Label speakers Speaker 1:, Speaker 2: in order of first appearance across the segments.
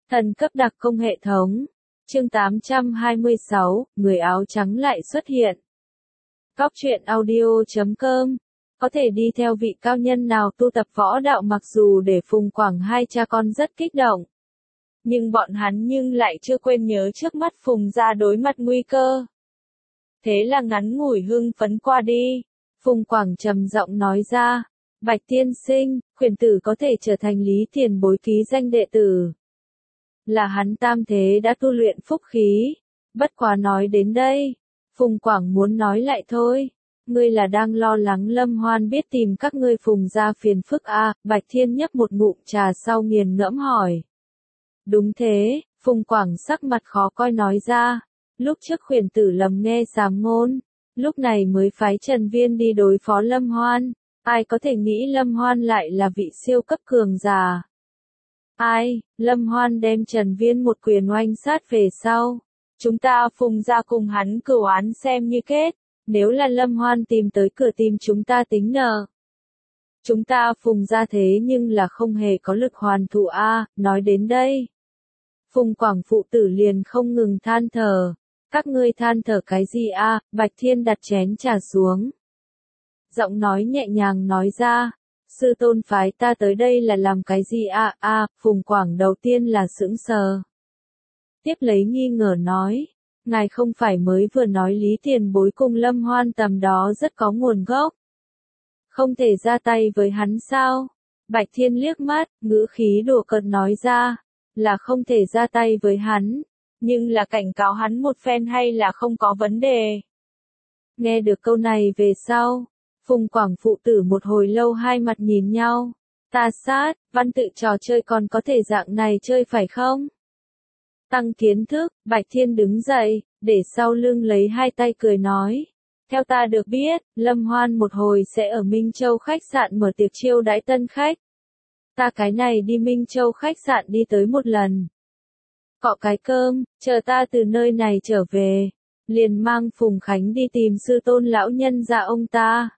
Speaker 1: Thần cấp đặc công hệ thống. Chương 826, người áo trắng lại xuất hiện. Góc truyện audio.com. Có thể đi theo vị cao nhân nào tu tập võ đạo, mặc dù để Phùng Quảng hai cha con rất kích động. Nhưng bọn hắn lại chưa quên nhớ trước mắt Phùng gia đối mặt nguy cơ. Thế là ngắn ngủi hưng phấn qua đi. Phùng Quảng trầm giọng nói ra, Bạch tiên sinh, khuyển tử có thể trở thành Lý Tiền Bối ký danh đệ tử. Là hắn tam thế đã tu luyện phúc khí. Bất quá nói đến đây, Phùng Quảng muốn nói lại thôi. Ngươi là đang lo lắng Lâm Hoan biết tìm các ngươi Phùng gia phiền phức à? Bạch Thiên nhấp một ngụm trà sau nghiền ngẫm hỏi. Đúng thế, Phùng Quảng sắc mặt khó coi nói ra. Lúc trước khuyển tử lầm nghe sám ngôn, lúc này mới phái Trần Viên đi đối phó Lâm Hoan. Ai có thể nghĩ Lâm Hoan lại là vị siêu cấp cường giả. Ai, Lâm Hoan đem Trần Viên một quyền oanh sát về sau. Chúng ta Phùng gia cùng hắn cửu án xem như kết. Nếu là Lâm Hoan tìm tới cửa tìm chúng ta tính nợ. Chúng ta Phùng gia thế nhưng là không hề có lực hoàn thủ a. Nói đến đây, Phùng Quảng phụ tử liền không ngừng than thở. Các ngươi than thở cái gì a? Bạch Thiên đặt chén trà xuống. Giọng nói nhẹ nhàng nói ra, sư tôn phái ta tới đây là làm cái gì a? Phùng Quảng đầu tiên là sững sờ. Tiếp lấy nghi ngờ nói, ngài không phải mới vừa nói Lý Tiền Bối cùng Lâm Hoan tầm đó rất có nguồn gốc. Không thể ra tay với hắn sao? Bạch Thiên liếc mắt, ngữ khí đùa cợt nói ra, là không thể ra tay với hắn, nhưng là cảnh cáo hắn một phen hay là không có vấn đề. Nghe được câu này về sau, Phùng Quảng phụ tử một hồi lâu hai mặt nhìn nhau. Ta sát, văn tự trò chơi còn có thể dạng này chơi phải không? Tăng kiến thức, Bạch Thiên đứng dậy, để sau lưng lấy hai tay cười nói. Theo ta được biết, Lâm Hoan một hồi sẽ ở Minh Châu khách sạn mở tiệc chiêu đãi tân khách. Ta cái này đi Minh Châu khách sạn đi tới một lần. Cọ cái cơm, chờ ta từ nơi này trở về. Liền mang Phùng Khánh đi tìm sư tôn lão nhân gia ông ta.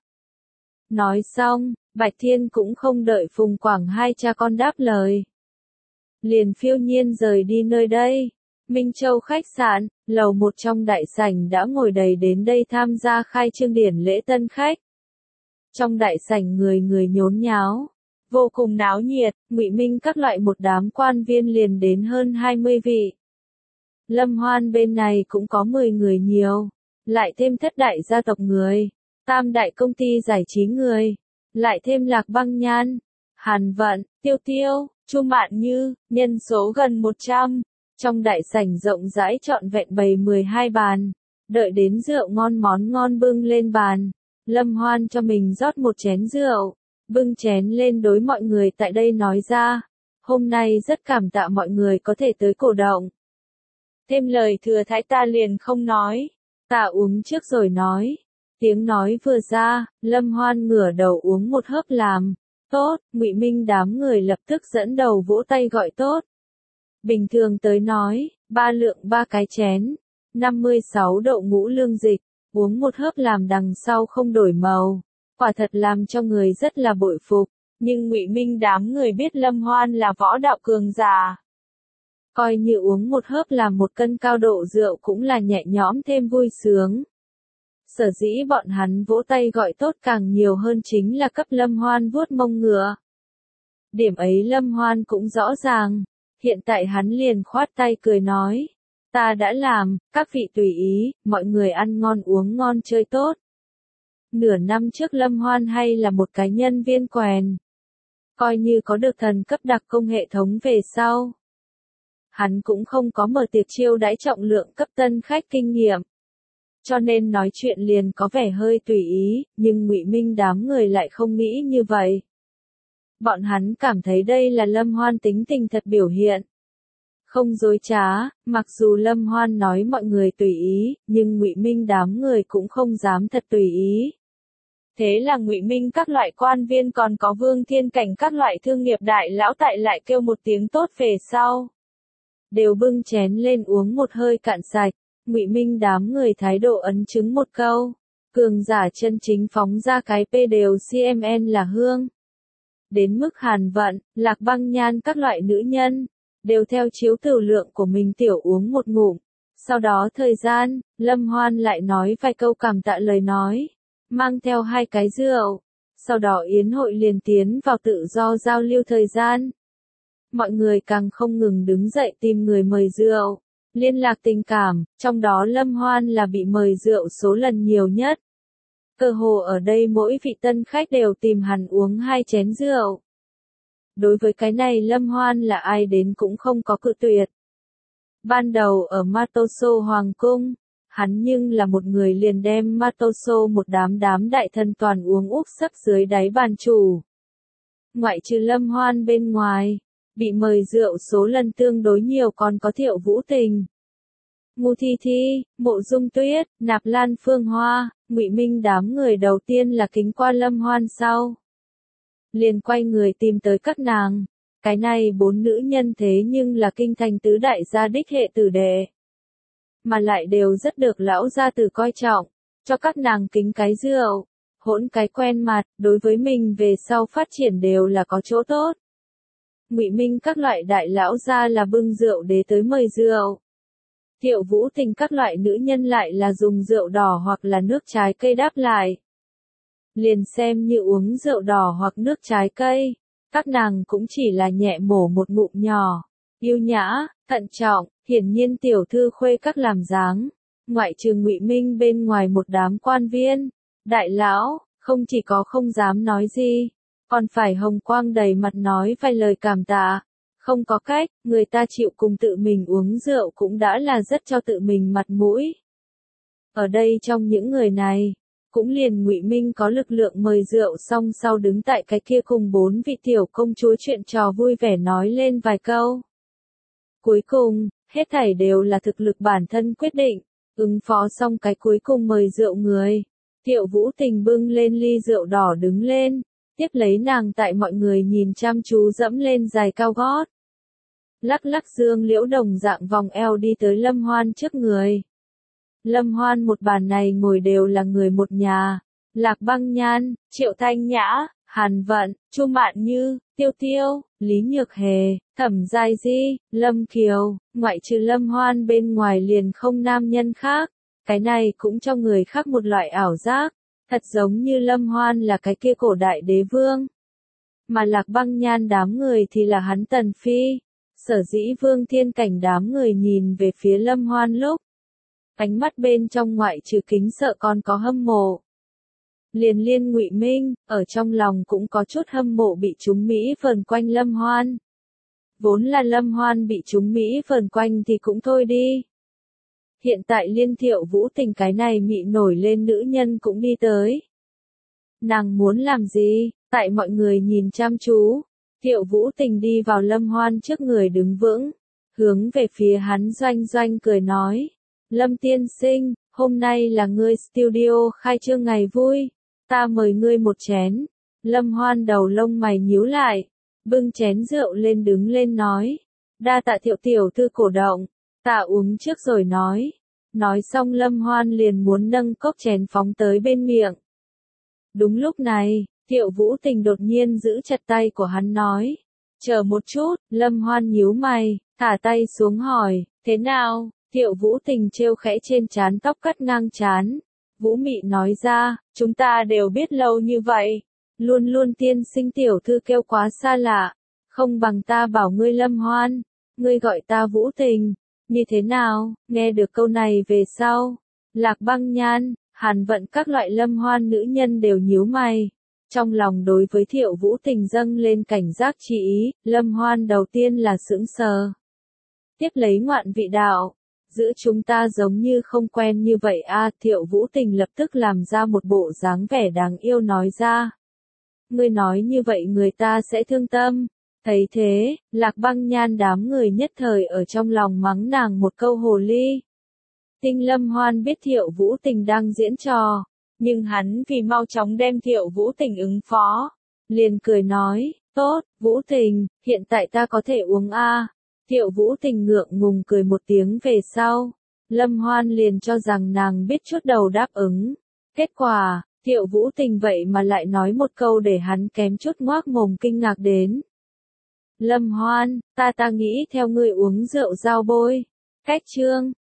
Speaker 1: Nói xong, Bạch Thiên cũng không đợi Phùng Quảng hai cha con đáp lời. Liền phiêu nhiên rời đi nơi đây. Minh Châu khách sạn, lầu một trong đại sảnh đã ngồi đầy đến đây tham gia khai trương điển lễ tân khách. Trong đại sảnh người người nhốn nháo, vô cùng náo nhiệt, Ngụy Minh các loại một đám quan viên liền đến hơn 20 vị. Lâm Hoan bên này cũng có 10 người nhiều, lại thêm thất đại gia tộc người, tam đại công ty giải trí người, lại thêm Lạc Băng Nhan, Hàn Vận, Tiêu Tiêu, Chu Mạn Như, nhân số gần 100. Trong đại sảnh rộng rãi trọn vẹn bày 12 bàn, đợi đến rượu ngon món ngon bưng lên bàn. Lâm Hoan cho mình rót một chén rượu, bưng chén lên đối mọi người tại đây nói ra, hôm nay rất cảm tạ mọi người có thể tới cổ động. Thêm lời thừa thãi ta liền không nói, ta uống trước rồi nói. Tiếng nói vừa ra, Lâm Hoan ngửa đầu uống một hớp làm, tốt, Ngụy Minh đám người lập tức dẫn đầu vỗ tay gọi tốt. Bình thường tới nói, 3 lượng 3 cái chén, 56 độ ngũ lương dịch, uống một hớp làm đằng sau không đổi màu, quả thật làm cho người rất là bội phục, nhưng Ngụy Minh đám người biết Lâm Hoan là võ đạo cường giả. Coi như uống một hớp làm một cân cao độ rượu cũng là nhẹ nhõm thêm vui sướng. Sở dĩ bọn hắn vỗ tay gọi tốt càng nhiều hơn chính là cấp Lâm Hoan vuốt mông ngựa. Điểm ấy Lâm Hoan cũng rõ ràng. Hiện tại hắn liền khoát tay cười nói, ta đã làm, các vị tùy ý, mọi người ăn ngon uống ngon chơi tốt. Nửa năm trước Lâm Hoan hay là một cái nhân viên quèn. Coi như có được thần cấp đặc công hệ thống về sau. Hắn cũng không có mở tiệc chiêu đãi trọng lượng cấp tân khách kinh nghiệm. Cho nên nói chuyện liền có vẻ hơi tùy ý, nhưng Ngụy Minh đám người lại không nghĩ như vậy. Bọn hắn cảm thấy đây là Lâm Hoan tính tình thật biểu hiện. Không dối trá, mặc dù Lâm Hoan nói mọi người tùy ý, nhưng Ngụy Minh đám người cũng không dám thật tùy ý. Thế là Ngụy Minh các loại quan viên còn có Vương Thiên Cảnh các loại thương nghiệp đại lão tại lại kêu một tiếng tốt về sau. Đều bưng chén lên uống một hơi cạn sạch, Ngụy Minh đám người thái độ ấn chứng một câu. Cường giả chân chính phóng ra cái P đều CMN là hương. Đến mức Hàn Vận, Lạc Băng Nhan các loại nữ nhân, đều theo chiếu tử lượng của mình tiểu uống một ngụm. Sau đó thời gian, Lâm Hoan lại nói vài câu cảm tạ lời nói, mang theo 2 cái rượu. Sau đó yến hội liền tiến vào tự do giao lưu thời gian. Mọi người càng không ngừng đứng dậy tìm người mời rượu, liên lạc tình cảm, trong đó Lâm Hoan là bị mời rượu số lần nhiều nhất. Cơ hồ ở đây mỗi vị tân khách đều tìm hắn uống 2 chén rượu. Đối với cái này Lâm Hoan là ai đến cũng không có cự tuyệt. Ban đầu ở Matoso Hoàng Cung, hắn nhưng là một người liền đem Matoso một đám đại thần toàn uống úp sấp dưới đáy bàn chủ. Ngoại trừ Lâm Hoan bên ngoài, bị mời rượu số lần tương đối nhiều còn có Thiệu Vũ Tình, Ngô Thi Thi, Mộ Dung Tuyết, Nạp Lan Phương Hoa, Ngụy Minh đám người đầu tiên là kính qua Lâm Hoan sau. Liền quay người tìm tới các nàng. Cái này 4 nữ nhân thế nhưng là kinh thành tứ đại gia đích hệ tử đệ. Mà lại đều rất được lão gia tử coi trọng, cho các nàng kính cái rượu, hỗn cái quen mặt, đối với mình về sau phát triển đều là có chỗ tốt. Ngụy Minh các loại đại lão gia là bưng rượu đế tới mời rượu. Thiệu Vũ Tình các loại nữ nhân lại là dùng rượu đỏ hoặc là nước trái cây đáp lại. Liền xem như uống rượu đỏ hoặc nước trái cây, các nàng cũng chỉ là nhẹ mổ một ngụm nhỏ, yêu nhã, thận trọng, hiển nhiên tiểu thư khuê các làm dáng. Ngoại trừ Ngụy Minh bên ngoài một đám quan viên, đại lão, không chỉ có không dám nói gì, còn phải hồng quang đầy mặt nói vài lời cảm tạ. Không có cách, người ta chịu cùng tự mình uống rượu cũng đã là rất cho tự mình mặt mũi. Ở đây trong những người này, cũng liền Ngụy Minh có lực lượng mời rượu xong sau đứng tại cái kia cùng 4 vị tiểu công chúa chuyện trò vui vẻ nói lên vài câu. Cuối cùng, hết thảy đều là thực lực bản thân quyết định, ứng phó xong cái cuối cùng mời rượu người. Thiệu Vũ Tình bưng lên ly rượu đỏ đứng lên, tiếp lấy nàng tại mọi người nhìn chăm chú dẫm lên giày cao gót. Lắc lắc dương liễu đồng dạng vòng eo đi tới Lâm Hoan trước người. Lâm Hoan một bàn này ngồi đều là người một nhà, Lạc Băng Nhan, Triệu Thanh Nhã, Hàn Vận, Chu Mạn Như, Tiêu Tiêu, Lý Nhược Hề, Thẩm Giai Di, Lâm Kiều, ngoại trừ Lâm Hoan bên ngoài liền không nam nhân khác, cái này cũng cho người khác một loại ảo giác, thật giống như Lâm Hoan là cái kia cổ đại đế vương. Mà Lạc Băng Nhan đám người thì là hắn Tần Phi, sở dĩ Vương Thiên Cảnh đám người nhìn về phía Lâm Hoan lúc. Ánh mắt bên trong ngoại trừ kính sợ còn có hâm mộ. Liền liên Ngụy Minh, ở trong lòng cũng có chút hâm mộ bị chúng Mỹ vờn quanh Lâm Hoan. Vốn là Lâm Hoan bị chúng Mỹ vờn quanh thì cũng thôi đi. Hiện tại liên Thiệu Vũ Tình cái này mị nổi lên nữ nhân cũng đi tới. Nàng muốn làm gì? Tại mọi người nhìn chăm chú, Thiệu Vũ Tình đi vào Lâm Hoan trước người đứng vững, hướng về phía hắn doanh doanh cười nói. Lâm tiên sinh, hôm nay là ngươi studio khai trương ngày vui, ta mời ngươi một chén. Lâm Hoan đầu lông mày nhíu lại, bưng chén rượu lên đứng lên nói. Đa tạ Thiệu tiểu thư cổ động, ta uống trước rồi nói. Nói xong Lâm Hoan liền muốn nâng cốc chén phóng tới bên miệng. Đúng lúc này, Thiệu Vũ Tình đột nhiên giữ chặt tay của hắn nói. Chờ một chút, Lâm Hoan nhíu mày, thả tay xuống hỏi, thế nào? Thiệu Vũ Tình trêu khẽ trên trán tóc cắt ngang trán. Vũ Mị nói ra, chúng ta đều biết lâu như vậy. Luôn luôn tiên sinh tiểu thư kêu quá xa lạ. Không bằng ta bảo ngươi Lâm Hoan. Ngươi gọi ta Vũ Tình. Như thế nào? Nghe được câu này về sau. Lạc Băng Nhan, Hàn Vận các loại Lâm Hoan nữ nhân đều nhíu mày. Trong lòng đối với Thiệu Vũ Tình dâng lên cảnh giác chỉ ý. Lâm Hoan đầu tiên là sững sờ. Tiếp lấy ngoạn vị đạo. Giữa chúng ta giống như không quen như vậy a. Thiệu Vũ Tình lập tức làm ra một bộ dáng vẻ đáng yêu nói ra. Ngươi nói như vậy người ta sẽ thương tâm. Thấy thế, Lạc Băng Nhan đám người nhất thời ở trong lòng mắng nàng một câu hồ ly. Tinh Lâm Hoan biết Thiệu Vũ Tình đang diễn trò, nhưng hắn vì mau chóng đem Thiệu Vũ Tình ứng phó, liền cười nói, tốt, Vũ Tình, hiện tại ta có thể uống a. Thiệu Vũ Tình ngượng ngùng cười một tiếng về sau, Lâm Hoan liền cho rằng nàng biết chút đầu đáp ứng. Kết quả, Thiệu Vũ Tình vậy mà lại nói một câu để hắn kém chút ngoác mồm kinh ngạc đến. Lâm Hoan, ta nghĩ theo ngươi uống rượu rau bôi. Cách chương